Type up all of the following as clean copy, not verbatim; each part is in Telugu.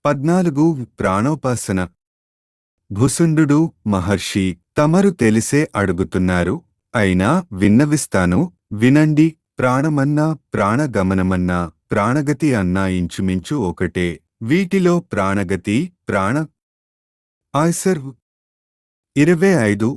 14 ప్రాణోపాసన. భుసుండు మహర్షి, తమరు తెలిసే అడుగుతున్నారు, అయినా విన్నవిస్తాను, వినండి. ప్రాణమన్నా ప్రాణగమనమన్నా ప్రాణగతి అన్నా ఇంచుమించు ఒకటే. వీటిలో ప్రాణగతి ప్రాణ ఆయ్సర్ 25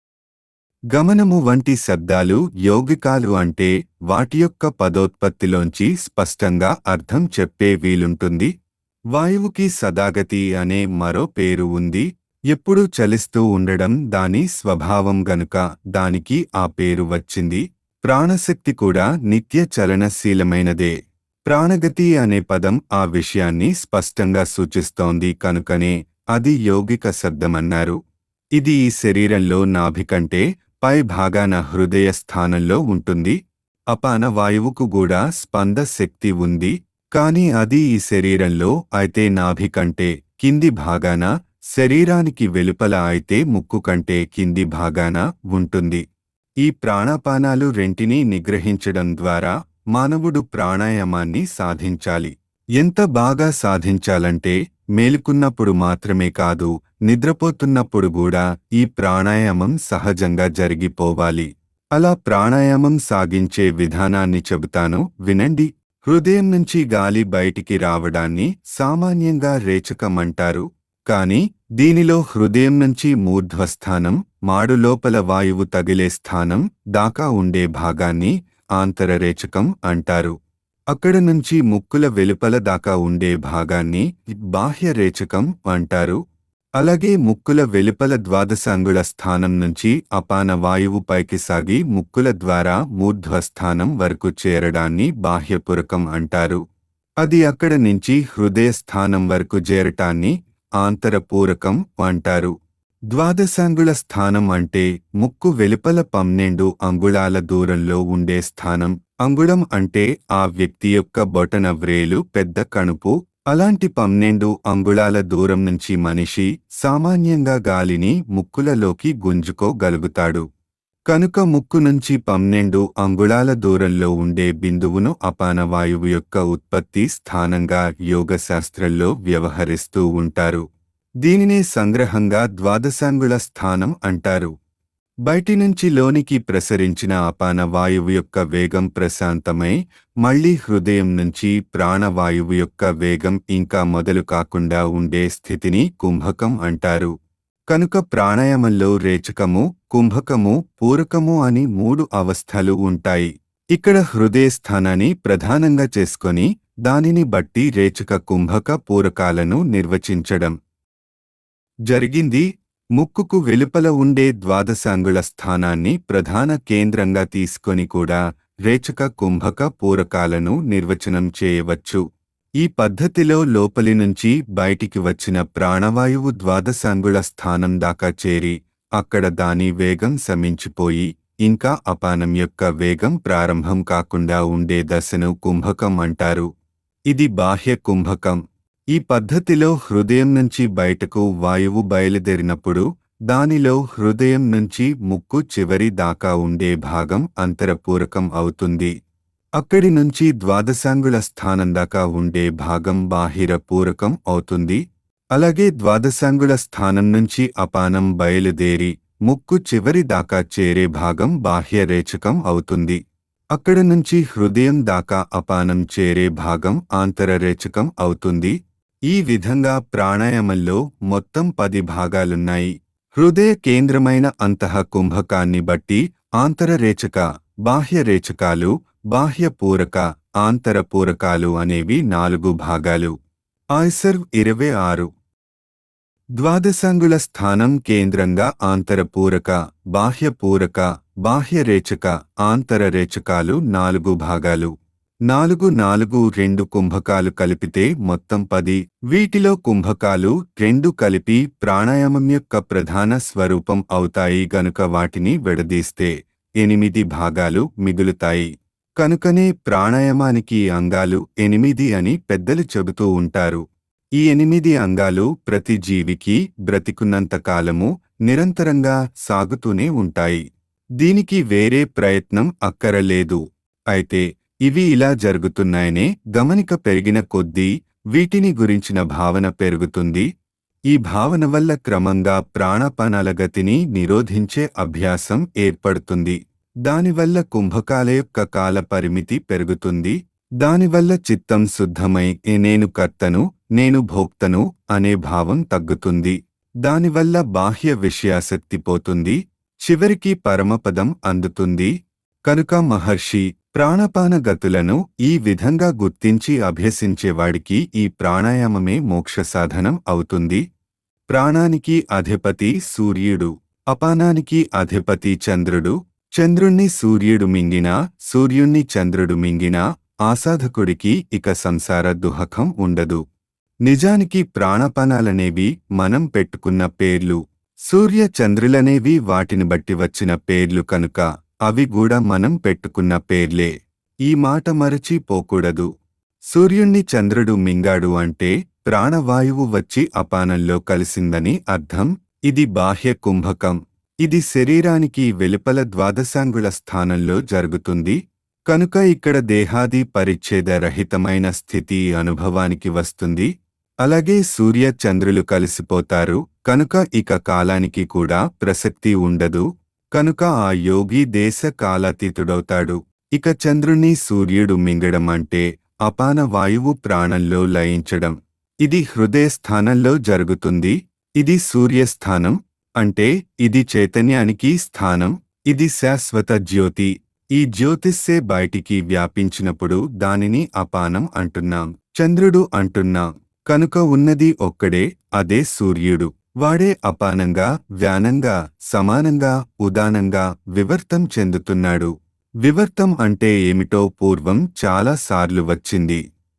గమనము వంటి శబ్దాలు యౌగికాలు అంటే వాటి యొక్క పదోత్పత్తిలోంచి స్పష్టంగా అర్థం చెప్పే వీలుంటుంది. వాయువుకి సదాగతి అనే మరో పేరు ఉంది. ఎప్పుడూ చలిస్తూ ఉండడం దాని స్వభావం గనుక దానికి ఆ పేరు వచ్చింది. ప్రాణశక్తి కూడా నిత్య చలనశీలమైనదే. ప్రాణగతి అనే పదం ఆ విషయాన్ని స్పష్టంగా సూచిస్తోంది కనుకనే అది యౌగిక శబ్దమన్నారు. ఇది ఈ శరీరంలో నాభి కంటే పై భాగాన హృదయ స్థానంలో ఉంటుంది. అపాన వాయువుకు కూడా స్పంద శక్తి ఉంది. కాని అది ఈ శరీరంలో అయితే నాభి కంటే కింది భాగాన, శరీరానికి వెలుపల అయితే ముక్కు కంటే కింది భాగాన ఉంటుంది. ఈ ప్రాణాపానాలు రెంటినీ నిగ్రహించడం ద్వారా మానవుడు ప్రాణాయామాన్ని సాధించాలి. ఎంత బాగా సాధించాలంటే మేలుకున్నప్పుడు మాత్రమే కాదు, నిద్రపోతున్నప్పుడు కూడా ఈ ప్రాణాయామం సహజంగా జరిగిపోవాలి. అలా ప్రాణాయామం సాగించే విధానాన్ని చెబుతాను, వినండి. హృదయం నుంచి గాలి బయటికి రావడాన్ని సామాన్యంగా రేచకమంటారు. కాని దీనిలో హృదయం నుంచి మూర్ధ్వస్థానం, మాడు లోపల వాయువు తగిలే స్థానం దాకా ఉండే భాగాన్ని ఆంతరరేచకం అంటారు. అక్కడ నుంచి ముక్కుల వెలుపల దాకా ఉండే భాగాన్ని బాహ్యరేచకం అంటారు. అలాగే ముక్కుల వెలుపల ద్వాదశాంగుళ స్థానం నుంచి అపాన వాయువు పైకి సాగి ముక్కుల ద్వారా మూర్ధ్వస్థానం వరకు చేరడాన్ని బాహ్యపూరకం అంటారు. అది అక్కడ నుంచి హృదయ స్థానం వరకు చేరటాన్ని ఆంతరపూరకం అంటారు. ద్వాదశాంగుళ స్థానం అంటే ముక్కు వెలుపల 12 అంగుళాల దూరంలో ఉండే స్థానం. అంగుళం అంటే ఆ వ్యక్తి యొక్క బొటన వ్రేలు పెద్ద కణుపు. అలాంటి 12 అంగుళాల దూరం నుంచి మనిషి సామాన్యంగా గాలిని ముక్కులలోకి గుంజుకోగలుగుతాడు. కనుక ముక్కు నుంచి 12 అంగుళాల దూరంలో ఉండే బిందువును అపాన వాయువు యొక్క ఉత్పత్తి స్థానంగా యోగశాస్త్రంలో వ్యవహరిస్తూ ఉంటారు. దీనినే సంగ్రహంగా ద్వాదశాంగుళ స్థానం అంటారు. బయటి నుంచి లోనికి ప్రసరించిన అపాన వాయువు యొక్క వేగం ప్రశాంతమై మళ్లీ హృదయం నుంచి ప్రాణవాయువు యొక్క వేగం ఇంకా మొదలు కాకుండా ఉండే స్థితిని కుంభకం అంటారు. కనుక ప్రాణాయామంలో రేచకము, కుంభకము, పూరకము అని 3 అవస్థలు ఉంటాయి. ఇక్కడ హృదయ స్థానాన్ని ప్రధానంగా చేసుకొని దానిని బట్టి రేచక, కుంభక, పూరకాలను నిర్వచించడం జరిగింది. ముక్కుకు వెలుపల ఉండే ద్వాదశాంగుళ స్థానాన్ని ప్రధాన కేంద్రంగా తీసుకొని కూడా రేచక, కుంభక, పూరకాలను నిర్వచనం చేయవచ్చు. ఈ పద్ధతిలో లోపలి నుంచి బయటికి వచ్చిన ప్రాణవాయువు ద్వాదశాంగుళ స్థానం దాకా చేరి అక్కడ దాని వేగం శమించిపోయి ఇంకా అపానం యొక్క వేగం ప్రారంభం కాకుండా ఉండే దశను కుంభకం అంటారు. ఇది బాహ్య కుంభకం. ఈ పద్ధతిలో హృదయం నుంచి బయటకు వాయువు బయలుదేరినప్పుడు దానిలో హృదయం నుంచి ముక్కు చివరి దాకా ఉండే భాగం అంతరపూరకం అవుతుంది. అక్కడి నుంచి ద్వాదశాంగుళ స్థానం దాకా ఉండే భాగం బాహిర పూరకం అవుతుంది. అలాగే ద్వాదశాంగుళ స్థానం నుంచి అపానం బయలుదేరి ముక్కు చివరి దాకా చేరే భాగం బాహ్య రేచకం అవుతుంది. అక్కడ నుంచి హృదయం దాకా అపానం చేరే భాగం ఆంతరరేచకం అవుతుంది. ఈ విధంగా ప్రాణాయామంలో మొత్తం 10 భాగాలున్నాయి. హృదయ కేంద్రమైన అంతః కుంభకాన్ని బట్టి ఆంతరరేచక, బాహ్యరేచకాలు, బాహ్య పూరక, ఆంతర పూరకాలు అనేవి 4 భాగాలు. ఆయ్సర్ 26 ద్వాదశాంగుళ స్థానం కేంద్రంగా ఆంతరపూరక, బాహ్యపూరక, బాహ్యరేచక, ఆంతరరేచకాలు 4 భాగాలు. 4 4 2 కుంభకాలు కలిపితే మొత్తం 10. వీటిలో కుంభకాలు 2 కలిపి ప్రాణాయామం యొక్క ప్రధాన స్వరూపం అవుతాయి గనుక వాటిని విడదీస్తే 8 భాగాలు మిగులుతాయి. కనుకనే ప్రాణాయామానికి అంగాలు 8 అని పెద్దలు చెబుతూ ఉంటారు. ఈ 8 అంగాలు ప్రతి జీవికి బ్రతికున్నంత కాలము నిరంతరంగా సాగుతూనే ఉంటాయి. దీనికి వేరే ప్రయత్నం అక్కరలేదు. అయితే ఇవి ఇలా జరుగుతున్నాయనే గమనిక పెరిగిన కొద్దీ వీటిని గురించిన భావన పెరుగుతుంది. ఈ భావన వల్ల క్రమంగా ప్రాణాపానాల గతిని నిరోధించే అభ్యాసం ఏర్పడుతుంది. దానివల్ల కుంభకాల యొక్క కాల పరిమితి పెరుగుతుంది. దానివల్ల చిత్తం శుద్ధమై నేను కర్తను, నేను భోక్తను అనే భావం తగ్గుతుంది. దానివల్ల బాహ్య విషయాసక్తి పోతుంది. చివరికి పరమపదం అందుతుంది. కనుక మహర్షి ప్రాణపాన గతులను ఈ విధంగా గుర్తించి అభ్యసించేవాడికి ఈ ప్రాణాయామమే మోక్ష సాధనం అవుతుంది. ప్రాణానికి అధిపతి సూర్యుడు, అపానానికి అధిపతి చంద్రుడు. చంద్రుణ్ణి సూర్యుడు మింగినా, సూర్యుణ్ణి చంద్రుడు మింగినా ఆ సాధకుడికి ఇక సంసార దుహకం ఉండదు. నిజానికి ప్రాణపానాలనేవి మనం పెట్టుకున్న పేర్లు. సూర్య చంద్రులనేవి వాటిని బట్టి వచ్చిన పేర్లు కనుక అవి కూడా మనం పెట్టుకున్న పేర్లే. ఈ మాట మరచి పోకూడదు. సూర్యుణ్ణి చంద్రుడు మింగాడు అంటే ప్రాణవాయువు వచ్చి అపానంలో కలిసిందని అర్థం. ఇది బాహ్య కుంభకం. ఇది శరీరానికి వెలుపల ద్వాదశాంగుళ స్థానంలో జరుగుతుంది. కనుక ఇక్కడ దేహాది పరిచ్ఛేద రహితమైన స్థితి అనుభవానికి వస్తుంది. అలాగే సూర్య చంద్రులు కలిసిపోతారు కనుక ఇక కాలానికి కూడా ప్రసక్తి ఉండదు. కనుక ఆ యోగి దేశ కాలాతీతుడవుతాడు. ఇక చంద్రుణ్ణి సూర్యుడు మింగడం అంటే అపాన వాయువు ప్రాణంలో లయించడం. ఇది హృదయస్థానంలో జరుగుతుంది. ఇది సూర్యస్థానం అంటే ఇది చైతన్యానికి స్థానం. ఇది శాశ్వత జ్యోతి. ఈ జ్యోతిస్సే బయటికి వ్యాపించినప్పుడు దానిని అపానం అంటున్నాం, చంద్రుడు అంటున్నాం. కనుక ఉన్నది ఒక్కడే, అదే సూర్యుడు. వాడే అపానంగా, వ్యానంగా, సమానంగా, ఉదానంగా వివర్తం చెందుతున్నాడు. వివర్తం అంటే ఏమిటో పూర్వం చాలా సార్లు వచ్చింది.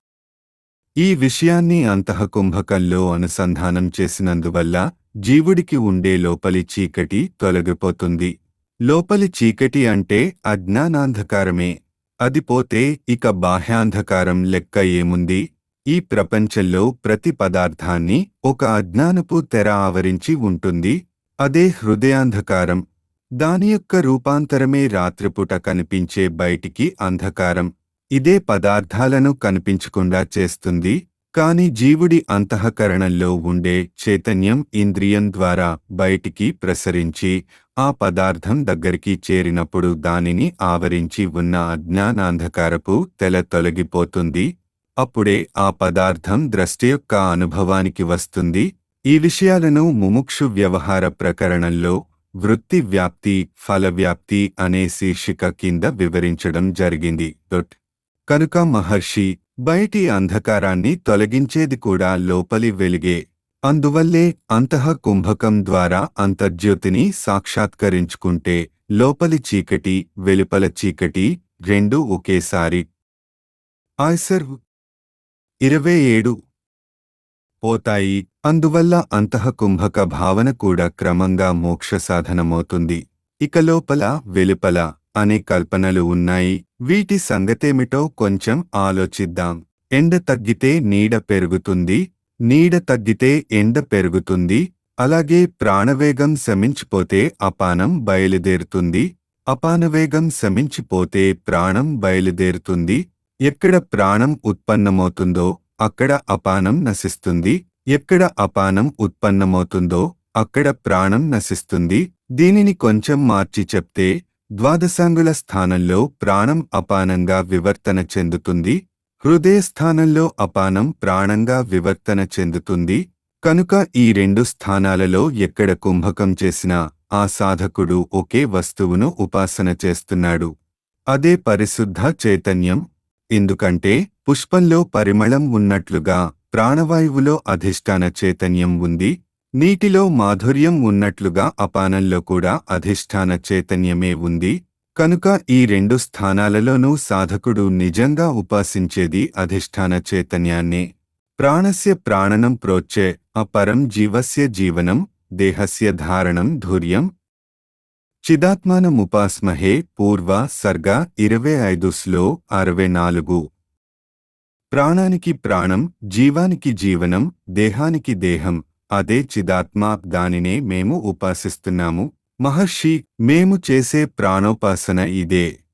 ఈ విషయాన్ని అంతఃకుంభకంలో అనుసంధానం చేసినందువల్ల జీవుడికి ఉండే లోపలి చీకటి తొలగిపోతుంది. లోపలి చీకటి అంటే అజ్ఞానాంధకారమే. అది పోతే ఇక బాహ్యాంధకారం లెక్క ఏముంది? ఈ ప్రపంచంలో ప్రతి పదార్థాన్ని ఒక అజ్ఞానపు తెర ఆవరించి ఉంటుంది. అదే హృదయాంధకారం. దాని యొక్క రూపాంతరమే రాత్రిపూట కనిపించే బయటికి అంధకారం. ఇదే పదార్థాలను కనిపించకుండా చేస్తుంది. కాని జీవుడి అంతఃకరణంలో ఉండే చైతన్యం ఇంద్రియం ద్వారా బయటికి ప్రసరించి ఆ పదార్థం దగ్గరికి చేరినప్పుడు దానిని ఆవరించి ఉన్న అజ్ఞానాంధకారపు తెల తొలగిపోతుంది. అప్పుడే ఆ పదార్థం ద్రష్ట యొక్క అనుభవానికి వస్తుంది. ఈ విషయాలను ముముక్షు వ్యవహార ప్రకరణంలో వృత్తి వ్యాప్తి, ఫలవ్యాప్తి అనే శీర్షిక కింద వివరించడం జరిగింది. కనుక మహర్షి బయటి అంధకారాన్ని తొలగించేది కూడా లోపలి వెలుగే. అందువల్లే అంతఃకుంభకం ద్వారా అంతర్జ్యోతిని సాక్షాత్కరించుకుంటే లోపలి చీకటి, వెలుపల చీకటి రెండూ ఒకేసారి ఆయ్సర్ 27 పోతాయి. అందువల్ల అంతఃకుంభక భావన కూడా క్రమంగా మోక్ష సాధనమవుతుంది. ఇక లోపల, వెలుపల అనే కల్పనలు ఉన్నాయి. వీటి సంగతేమిటో కొంచెం ఆలోచిద్దాం. ఎండ తగ్గితే నీడ పెరుగుతుంది, నీడ తగ్గితే ఎండ పెరుగుతుంది. అలాగే ప్రాణవేగం శమించిపోతే అపానం బయలుదేరుతుంది, అపానవేగం శమించిపోతే ప్రాణం బయలుదేరుతుంది. ఎక్కడ ప్రాణం ఉత్పన్నమవుతుందో అక్కడ అపానం నశిస్తుంది, ఎక్కడ అపానం ఉత్పన్నమవుతుందో అక్కడ ప్రాణం నశిస్తుంది. దీనిని కొంచెం మార్చి చెప్తే ద్వాదశాంగుల స్థానంలో ప్రాణం అపానంగా వివర్తన చెందుతుంది, హృదయస్థానంలో అపానం ప్రాణంగా వివర్తన చెందుతుంది. కనుక ఈ రెండు స్థానాలలో ఎక్కడ కుంభకం చేసినా ఆ సాధకుడు ఒకే వస్తువును ఉపాసన చేస్తున్నాడు. అదే పరిశుద్ధ చైతన్యం. ఎందుకంటే పుష్పంలో పరిమళం ఉన్నట్లుగా ప్రాణవాయువులో అధిష్టాన చైతన్యం ఉంది. నీటిలో మాధుర్యం ఉన్నట్లుగా అపానంలో కూడా అధిష్టాన చైతన్యమే ఉంది. కనుక ఈ రెండు స్థానాలలోనూ సాధకుడు నిజంగా ఉపాసించేది అధిష్టాన చైతన్యాన్నే. ప్రాణస్య ప్రాణనం ప్రోచ్చే అపరం జీవస్య జీవనం దేహస్య ధారణం ధూర్యం. చిదాత్మానముపాస్మహే పూర్వ సర్గ 25 స్లో 64. ప్రాణానికి ప్రాణం, జీవానికి జీవనం, దేహానికి దేహం, అదే చిదాత్మ. దానినే మేము ఉపాసిస్తున్నాము. మహర్షి, మేము చేసే ప్రాణోపాసన ఇదే.